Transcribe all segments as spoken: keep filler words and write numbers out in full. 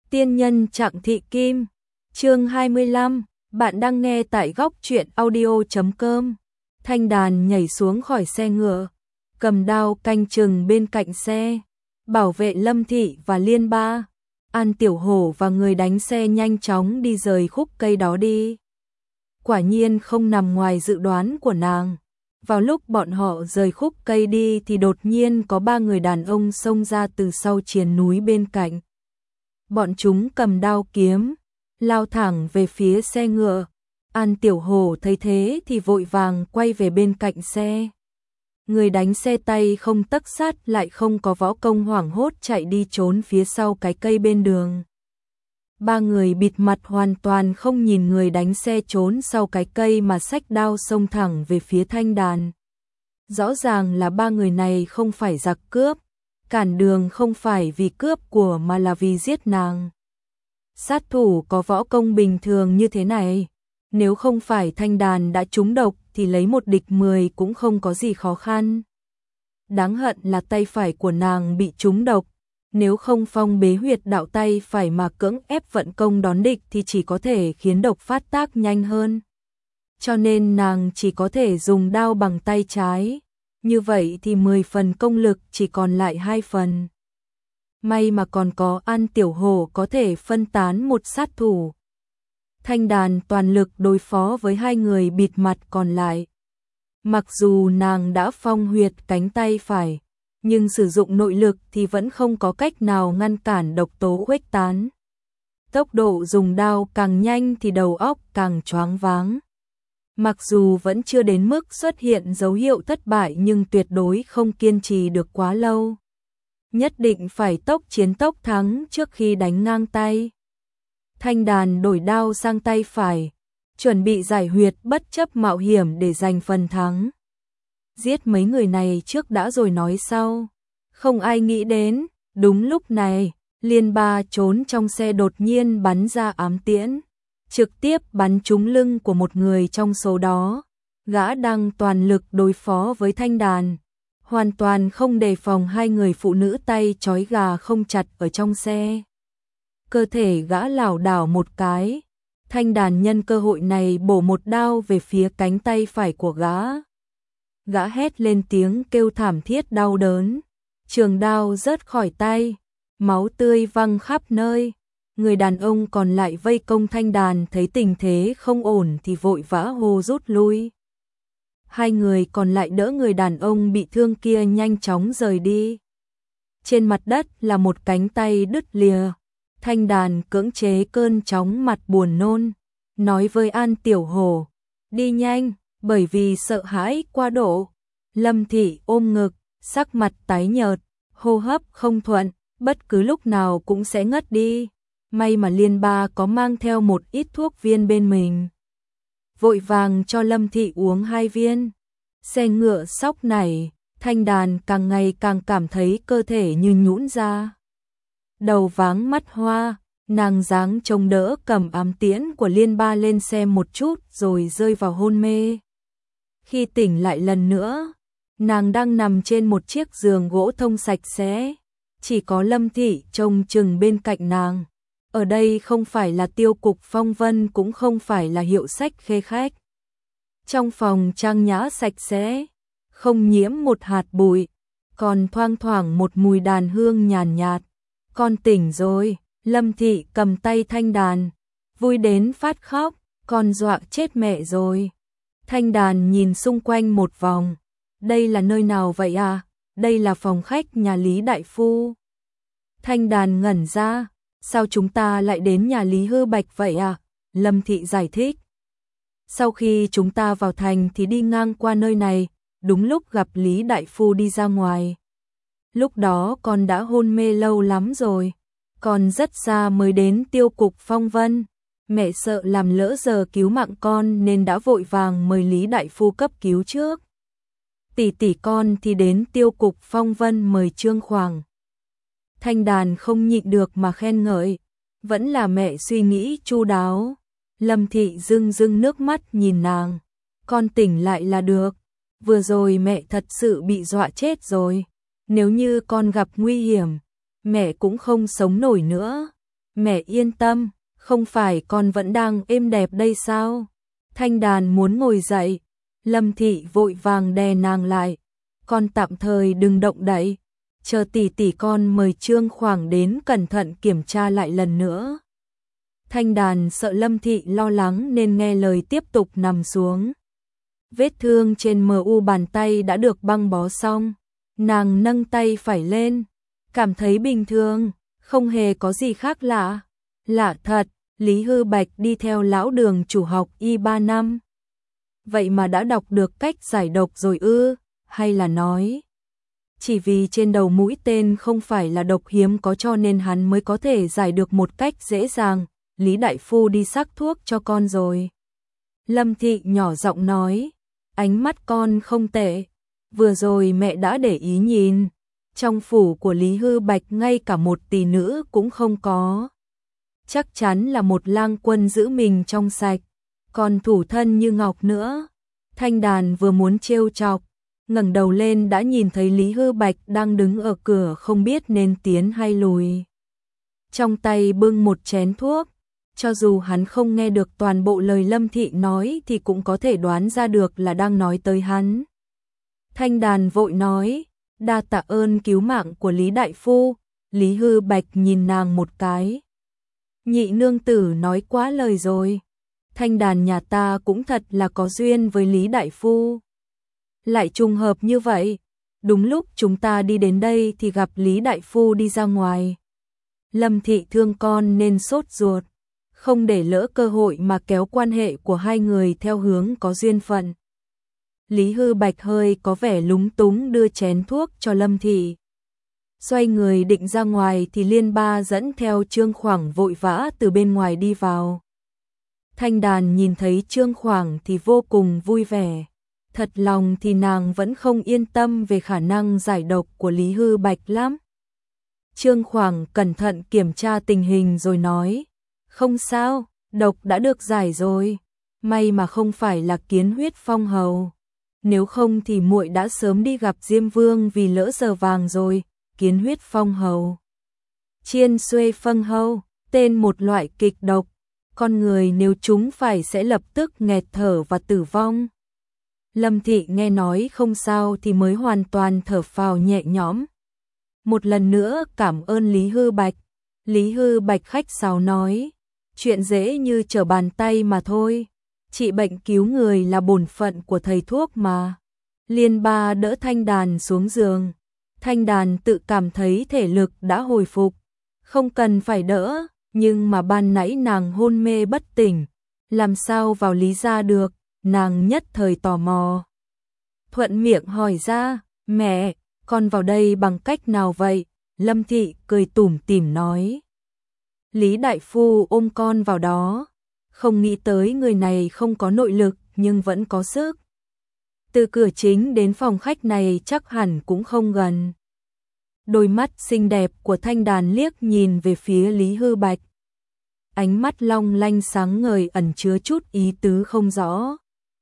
Tiên nhân Trạng Thị Kim, chương hai mươi lăm, bạn đang nghe tại góc truyện audio chấm com. Thanh Đàn nhảy xuống khỏi xe ngựa, cầm đao canh chừng bên cạnh xe, bảo vệ Lâm Thị và Liên Ba. An Tiểu Hổ và người đánh xe nhanh chóng đi rời khúc cây đó đi. Quả nhiên không nằm ngoài dự đoán của nàng. Vào lúc bọn họ rời khúc cây đi thì đột nhiên có ba người đàn ông xông ra từ sau triền núi bên cạnh. Bọn chúng cầm đao kiếm, lao thẳng về phía xe ngựa. An Tiểu Hổ thấy thế thì vội vàng quay về bên cạnh xe. Người đánh xe tay không tấc sát lại không có võ công hoảng hốt chạy đi trốn phía sau cái cây bên đường. Ba người bịt mặt hoàn toàn không nhìn người đánh xe trốn sau cái cây mà xách đao xông thẳng về phía Thanh Đàn. Rõ ràng là ba người này không phải giặc cướp, cản đường không phải vì cướp của mà là vì giết nàng. Sát thủ có võ công bình thường như thế này, nếu không phải Thanh Đàn đã trúng độc thì lấy một địch mười cũng không có gì khó khăn. Đáng hận là tay phải của nàng bị trúng độc, nếu không phong bế huyệt đạo tay phải mà cưỡng ép vận công đón địch thì chỉ có thể khiến độc phát tác nhanh hơn. Cho nên nàng chỉ có thể dùng đao bằng tay trái, như vậy thì mười phần công lực chỉ còn lại hai phần. May mà còn có An Tiểu Hổ có thể phân tán một sát thủ. Thanh Đàn toàn lực đối phó với hai người bịt mặt còn lại. Mặc dù nàng đã phong huyệt cánh tay phải, nhưng sử dụng nội lực thì vẫn không có cách nào ngăn cản độc tố khuếch tán. Tốc độ dùng đao càng nhanh thì đầu óc càng choáng váng. Mặc dù vẫn chưa đến mức xuất hiện dấu hiệu thất bại nhưng tuyệt đối không kiên trì được quá lâu. Nhất định phải tốc chiến tốc thắng trước khi đánh ngang tay. Thanh Đàn đổi đao sang tay phải, chuẩn bị giải huyệt bất chấp mạo hiểm để giành phần thắng. Giết mấy người này trước đã rồi nói sau. Không ai nghĩ đến, đúng lúc này, Liên Ba trốn trong xe đột nhiên bắn ra ám tiễn, trực tiếp bắn trúng lưng của một người trong số đó. Gã đang toàn lực đối phó với Thanh Đàn, hoàn toàn không đề phòng hai người phụ nữ tay trói gà không chặt ở trong xe. Cơ thể gã lảo đảo một cái, Thanh Đàn nhân cơ hội này bổ một đao về phía cánh tay phải của gã. Gã hét lên tiếng kêu thảm thiết đau đớn, trường đao rớt khỏi tay, máu tươi văng khắp nơi. Người đàn ông còn lại vây công Thanh Đàn thấy tình thế không ổn thì vội vã hô rút lui. Hai người còn lại đỡ người đàn ông bị thương kia nhanh chóng rời đi. Trên mặt đất là một cánh tay đứt lìa. Thanh Đàn cưỡng chế cơn chóng mặt buồn nôn, nói với An Tiểu Hổ, đi nhanh, bởi vì sợ hãi quá độ. Lâm Thị ôm ngực, sắc mặt tái nhợt, hô hấp không thuận, bất cứ lúc nào cũng sẽ ngất đi. May mà Liên Ba có mang theo một ít thuốc viên bên mình. Vội vàng cho Lâm Thị uống hai viên. Xe ngựa sóc nảy, Thanh Đàn càng ngày càng cảm thấy cơ thể như nhũn ra. Đầu váng mắt hoa, nàng dáng trông đỡ cầm ám tiễn của Liên Ba lên xe một chút rồi rơi vào hôn mê. Khi tỉnh lại lần nữa, nàng đang nằm trên một chiếc giường gỗ thông sạch sẽ, chỉ có Lâm Thị trông chừng bên cạnh nàng. Ở đây không phải là Tiêu cục Phong Vân cũng không phải là hiệu sách Khê Khách. Trong phòng trang nhã sạch sẽ, không nhiễm một hạt bụi, còn thoang thoảng một mùi đàn hương nhàn nhạt. Con tỉnh rồi, Lâm Thị cầm tay Thanh Đàn, vui đến phát khóc, con dọa chết mẹ rồi. Thanh Đàn nhìn xung quanh một vòng, đây là nơi nào vậy à? Đây là phòng khách nhà Lý Đại Phu. Thanh Đàn ngẩn ra, sao chúng ta lại đến nhà Lý Hư Bạch vậy à? Lâm Thị giải thích. Sau khi chúng ta vào thành thì đi ngang qua nơi này, đúng lúc gặp Lý Đại Phu đi ra ngoài. Lúc đó con đã hôn mê lâu lắm rồi, con rất xa mới đến Tiêu cục Phong Vân. Mẹ sợ làm lỡ giờ cứu mạng con nên đã vội vàng mời Lý Đại Phu cấp cứu trước. Tỷ tỷ con thì đến Tiêu cục Phong Vân mời Trương Khoàng. Thanh Đàn không nhịn được mà khen ngợi, vẫn là mẹ suy nghĩ chu đáo. Lâm Thị rưng rưng nước mắt nhìn nàng, con tỉnh lại là được, vừa rồi mẹ thật sự bị dọa chết rồi, nếu như con gặp nguy hiểm, mẹ cũng không sống nổi nữa. Mẹ yên tâm, không phải con vẫn đang êm đẹp đây sao? Thanh Đàn muốn ngồi dậy, Lâm Thị vội vàng đè nàng lại. Con tạm thời đừng động đậy, chờ tỷ tỷ con mời Trương Khoảng đến cẩn thận kiểm tra lại lần nữa. Thanh Đàn sợ Lâm Thị lo lắng nên nghe lời tiếp tục nằm xuống. Vết thương trên mờ u bàn tay đã được băng bó xong, nàng nâng tay phải lên, cảm thấy bình thường, không hề có gì khác lạ. Lạ thật, Lý Hư Bạch đi theo lão Đường chủ học y ba năm. Vậy mà đã đọc được cách giải độc rồi ư, hay là nói chỉ vì trên đầu mũi tên không phải là độc hiếm có cho nên hắn mới có thể giải được một cách dễ dàng. Lý đại phu đi sắc thuốc cho con rồi. Lâm Thị nhỏ giọng nói, ánh mắt con không tệ, vừa rồi mẹ đã để ý nhìn, trong phủ của Lý Hư Bạch ngay cả một tỷ nữ cũng không có. Chắc chắn là một lang quân giữ mình trong sạch, còn thủ thân như ngọc nữa. Thanh Đàn vừa muốn trêu chọc, ngẩng đầu lên đã nhìn thấy Lý Hư Bạch đang đứng ở cửa không biết nên tiến hay lùi. Trong tay bưng một chén thuốc, cho dù hắn không nghe được toàn bộ lời Lâm Thị nói thì cũng có thể đoán ra được là đang nói tới hắn. Thanh Đàn vội nói, đa tạ ơn cứu mạng của Lý đại phu. Lý Hư Bạch nhìn nàng một cái. Nhị nương tử nói quá lời rồi. Thanh Đàn nhà ta cũng thật là có duyên với Lý đại phu. Lại trùng hợp như vậy, đúng lúc chúng ta đi đến đây thì gặp Lý đại phu đi ra ngoài. Lâm Thị thương con nên sốt ruột, không để lỡ cơ hội mà kéo quan hệ của hai người theo hướng có duyên phận. Lý Hư Bạch hơi có vẻ lúng túng đưa chén thuốc cho Lâm Thị. Xoay người định ra ngoài thì Liên Ba dẫn theo Trương Khoảng vội vã từ bên ngoài đi vào. Thanh Đàn nhìn thấy Trương Khoảng thì vô cùng vui vẻ. Thật lòng thì nàng vẫn không yên tâm về khả năng giải độc của Lý Hư Bạch lắm. Trương Khoảng cẩn thận kiểm tra tình hình rồi nói, không sao, độc đã được giải rồi. May mà không phải là kiến huyết phong hầu. Nếu không thì muội đã sớm đi gặp Diêm Vương vì lỡ giờ vàng rồi. Kiến huyết phong hầu, chiên xuê phân hầu, tên một loại kịch độc. Con người nếu chúng phải sẽ lập tức nghẹt thở và tử vong. Lâm Thị nghe nói không sao thì mới hoàn toàn thở phào nhẹ nhõm. Một lần nữa cảm ơn Lý Hư Bạch. Lý Hư Bạch khách sáo nói, chuyện dễ như trở bàn tay mà thôi. Trị bệnh cứu người là bổn phận của thầy thuốc mà. Liên Ba đỡ Thanh Đàn xuống giường. Thanh Đàn tự cảm thấy thể lực đã hồi phục, không cần phải đỡ, nhưng mà ban nãy nàng hôn mê bất tỉnh, làm sao vào Lý gia được, nàng nhất thời tò mò. Thuận miệng hỏi ra, mẹ, con vào đây bằng cách nào vậy? Lâm Thị cười tủm tỉm nói. Lý đại phu ôm con vào đó, không nghĩ tới người này không có nội lực nhưng vẫn có sức. Từ cửa chính đến phòng khách này chắc hẳn cũng không gần. Đôi mắt xinh đẹp của Thanh Đàn liếc nhìn về phía Lý Hư Bạch. Ánh mắt long lanh sáng ngời ẩn chứa chút ý tứ không rõ.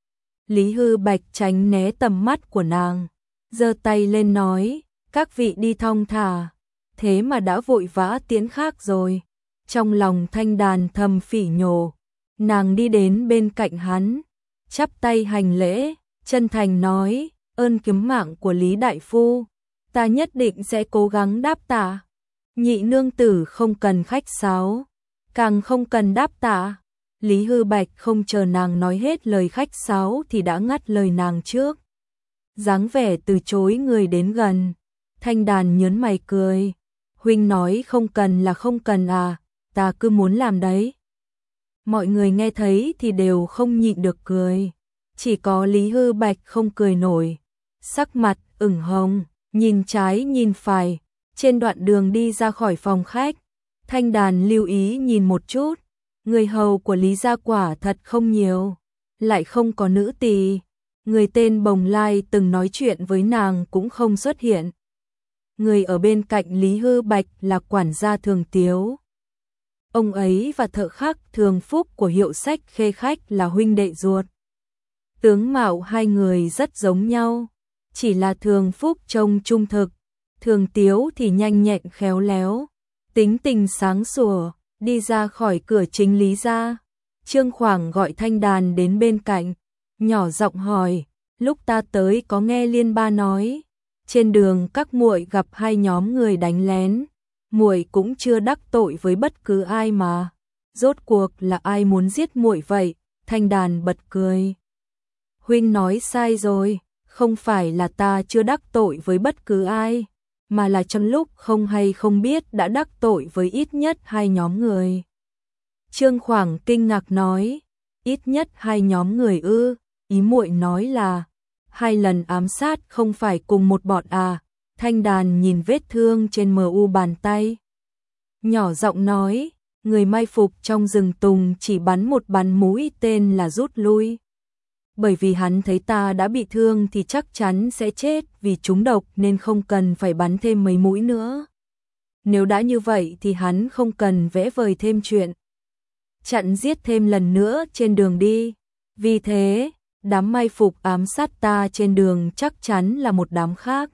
Lý Hư Bạch tránh né tầm mắt của nàng, giơ tay lên nói, các vị đi thong thả, thế mà đã vội vã tiến khác rồi. Trong lòng Thanh Đàn thầm phỉ nhổ, nàng đi đến bên cạnh hắn, chắp tay hành lễ, chân thành nói, ơn cứu mạng của Lý đại phu, ta nhất định sẽ cố gắng đáp tạ. Nhị nương tử không cần khách sáo, càng không cần đáp tạ. Lý Hư Bạch không chờ nàng nói hết lời khách sáo thì đã ngắt lời nàng trước. Dáng vẻ từ chối người đến gần. Thanh Đàn nhớn mày cười, huynh nói không cần là không cần à, ta cứ muốn làm đấy. Mọi người nghe thấy thì đều không nhịn được cười, chỉ có Lý Hư Bạch không cười nổi, sắc mặt ửng hồng, nhìn trái nhìn phải. Trên đoạn đường đi ra khỏi phòng khách, Thanh Đàn lưu ý nhìn một chút, người hầu của Lý gia quả thật không nhiều, lại không có nữ tỳ, người tên Bồng Lai từng nói chuyện với nàng cũng không xuất hiện. Người ở bên cạnh Lý Hư Bạch là quản gia Thường Tiếu. Ông ấy và thợ khắc Thường Phúc của hiệu sách Khê Khách là huynh đệ ruột. Tướng mạo hai người rất giống nhau, chỉ là Thường Phúc trông trung thực, Thường Tiếu thì nhanh nhẹn khéo léo, tính tình sáng sủa, đi ra khỏi cửa chính Lý gia. Trương Khoảng gọi Thanh Đàn đến bên cạnh, nhỏ giọng hỏi, lúc ta tới có nghe Liên Ba nói, trên đường các muội gặp hai nhóm người đánh lén, muội cũng chưa đắc tội với bất cứ ai mà, rốt cuộc là ai muốn giết muội vậy? Thanh Đàn bật cười. Huynh nói sai rồi, không phải là ta chưa đắc tội với bất cứ ai, mà là trong lúc không hay không biết đã đắc tội với ít nhất hai nhóm người. Trương Khoảng kinh ngạc nói, ít nhất hai nhóm người ư? Ý muội nói là hai lần ám sát không phải cùng một bọn à? Thanh Đàn nhìn vết thương trên mờ u bàn tay, nhỏ giọng nói, người mai phục trong rừng tùng chỉ bắn một bắn mũi tên là rút lui. Bởi vì hắn thấy ta đã bị thương thì chắc chắn sẽ chết vì trúng độc nên không cần phải bắn thêm mấy mũi nữa. Nếu đã như vậy thì hắn không cần vẽ vời thêm chuyện chặn giết thêm lần nữa trên đường đi. Vì thế, đám mai phục ám sát ta trên đường chắc chắn là một đám khác.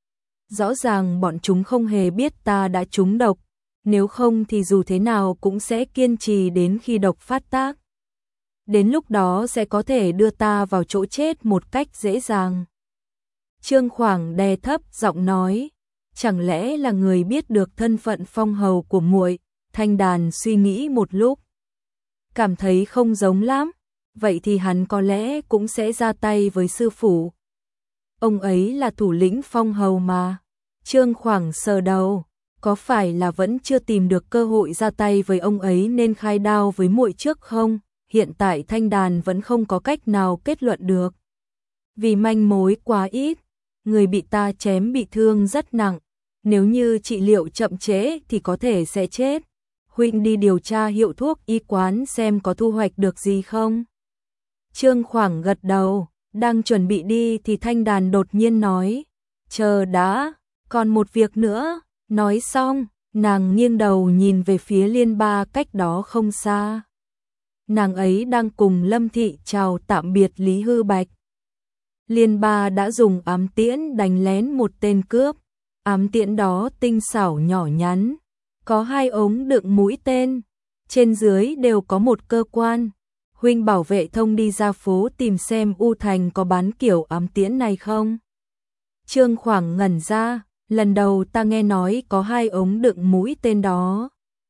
Rõ ràng bọn chúng không hề biết ta đã trúng độc, nếu không thì dù thế nào cũng sẽ kiên trì đến khi độc phát tác. Đến lúc đó sẽ có thể đưa ta vào chỗ chết một cách dễ dàng. Trương Khoảng đè thấp giọng nói, chẳng lẽ là người biết được thân phận phong hầu của muội? Thanh Đàn suy nghĩ một lúc, cảm thấy không giống lắm, vậy thì hắn có lẽ cũng sẽ ra tay với sư phụ. Ông ấy là thủ lĩnh phong hầu mà. Trương Khoảng sờ đầu, có phải là vẫn chưa tìm được cơ hội ra tay với ông ấy nên khai đao với muội trước không? Hiện tại Thanh Đàn vẫn không có cách nào kết luận được. Vì manh mối quá ít, người bị ta chém bị thương rất nặng, nếu như trị liệu chậm trễ thì có thể sẽ chết. Huynh đi điều tra hiệu thuốc y quán xem có thu hoạch được gì không? Trương Khoảng gật đầu, đang chuẩn bị đi thì Thanh Đàn đột nhiên nói, chờ đã, còn một việc nữa. Nói xong, nàng nghiêng đầu nhìn về phía Liên Ba cách đó không xa. Nàng ấy đang cùng Lâm Thị chào tạm biệt Lý Hư Bạch. Liên Ba đã dùng ám tiễn đánh lén một tên cướp. Ám tiễn đó tinh xảo nhỏ nhắn, có hai ống đựng mũi tên, trên dưới đều có một cơ quan. Huynh bảo vệ thông đi ra phố tìm xem U Thành có bán kiểu ám tiễn này không? Trương Khoảng ngẩn ra, lần đầu ta nghe nói có hai ống đựng mũi tên đó.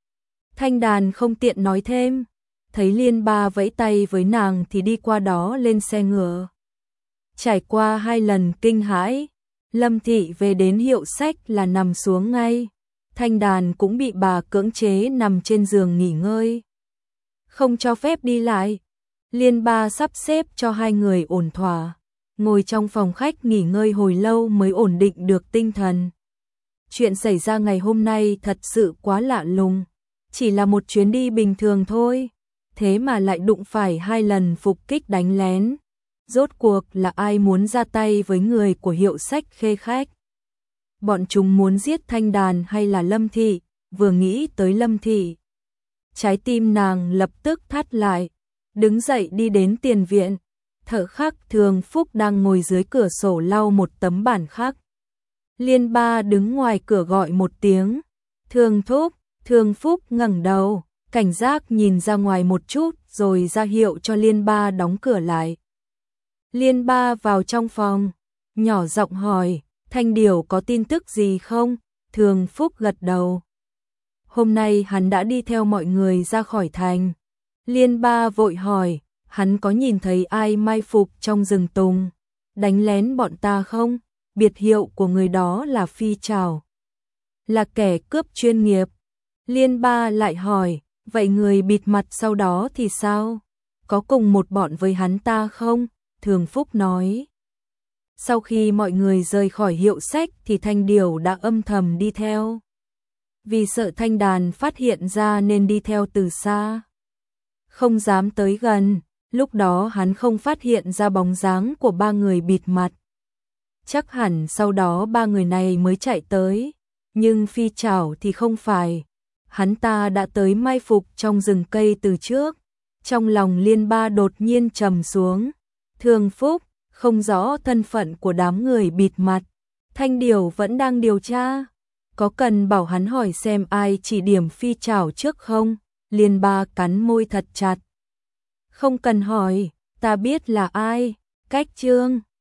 Thanh Đàn không tiện nói thêm, thấy Liên Ba vẫy tay với nàng thì đi qua đó lên xe ngựa. Trải qua hai lần kinh hãi, Lâm Thị về đến hiệu sách là nằm xuống ngay. Thanh Đàn cũng bị bà cưỡng chế nằm trên giường nghỉ ngơi, không cho phép đi lại. Liên Ba sắp xếp cho hai người ổn thỏa, ngồi trong phòng khách nghỉ ngơi hồi lâu mới ổn định được tinh thần. Chuyện xảy ra ngày hôm nay thật sự quá lạ lùng, chỉ là một chuyến đi bình thường thôi, thế mà lại đụng phải hai lần phục kích đánh lén. Rốt cuộc là ai muốn ra tay với người của hiệu sách Khê Khách? Bọn chúng muốn giết Thanh Đàn hay là Lâm Thị? Vừa nghĩ tới Lâm Thị, trái tim nàng lập tức thắt lại, đứng dậy đi đến tiền viện. Thợ khắc Thường Phúc đang ngồi dưới cửa sổ lau một tấm bản khắc. Liên Ba đứng ngoài cửa gọi một tiếng, Thường Thúc. Thường Phúc ngẩng đầu, cảnh giác nhìn ra ngoài một chút rồi ra hiệu cho Liên Ba đóng cửa lại. Liên Ba vào trong phòng, nhỏ giọng hỏi, Thanh Điều có tin tức gì không? Thường Phúc gật đầu. Hôm nay hắn đã đi theo mọi người ra khỏi thành. Liên Ba vội hỏi, hắn có nhìn thấy ai mai phục trong rừng tùng, đánh lén bọn ta không? Biệt hiệu của người đó là Phi Trảo, là kẻ cướp chuyên nghiệp. Liên Ba lại hỏi, vậy người bịt mặt sau đó thì sao? Có cùng một bọn với hắn ta không? Thường Phúc nói, sau khi mọi người rời khỏi hiệu sách thì Thanh Điều đã âm thầm đi theo. Vì sợ Thanh Đàn phát hiện ra nên đi theo từ xa, không dám tới gần. Lúc đó hắn không phát hiện ra bóng dáng của ba người bịt mặt. Chắc hẳn sau đó ba người này mới chạy tới. Nhưng Phi Trảo thì không phải. Hắn ta đã tới mai phục trong rừng cây từ trước. Trong lòng Liên Ba đột nhiên trầm xuống. Thường Phúc, không rõ thân phận của đám người bịt mặt. Thanh Điều vẫn đang điều tra. Có cần bảo hắn hỏi xem ai chỉ điểm Phi Trảo trước không? Liên Ba cắn môi thật chặt. Không cần hỏi, ta biết là ai, Cách Trương.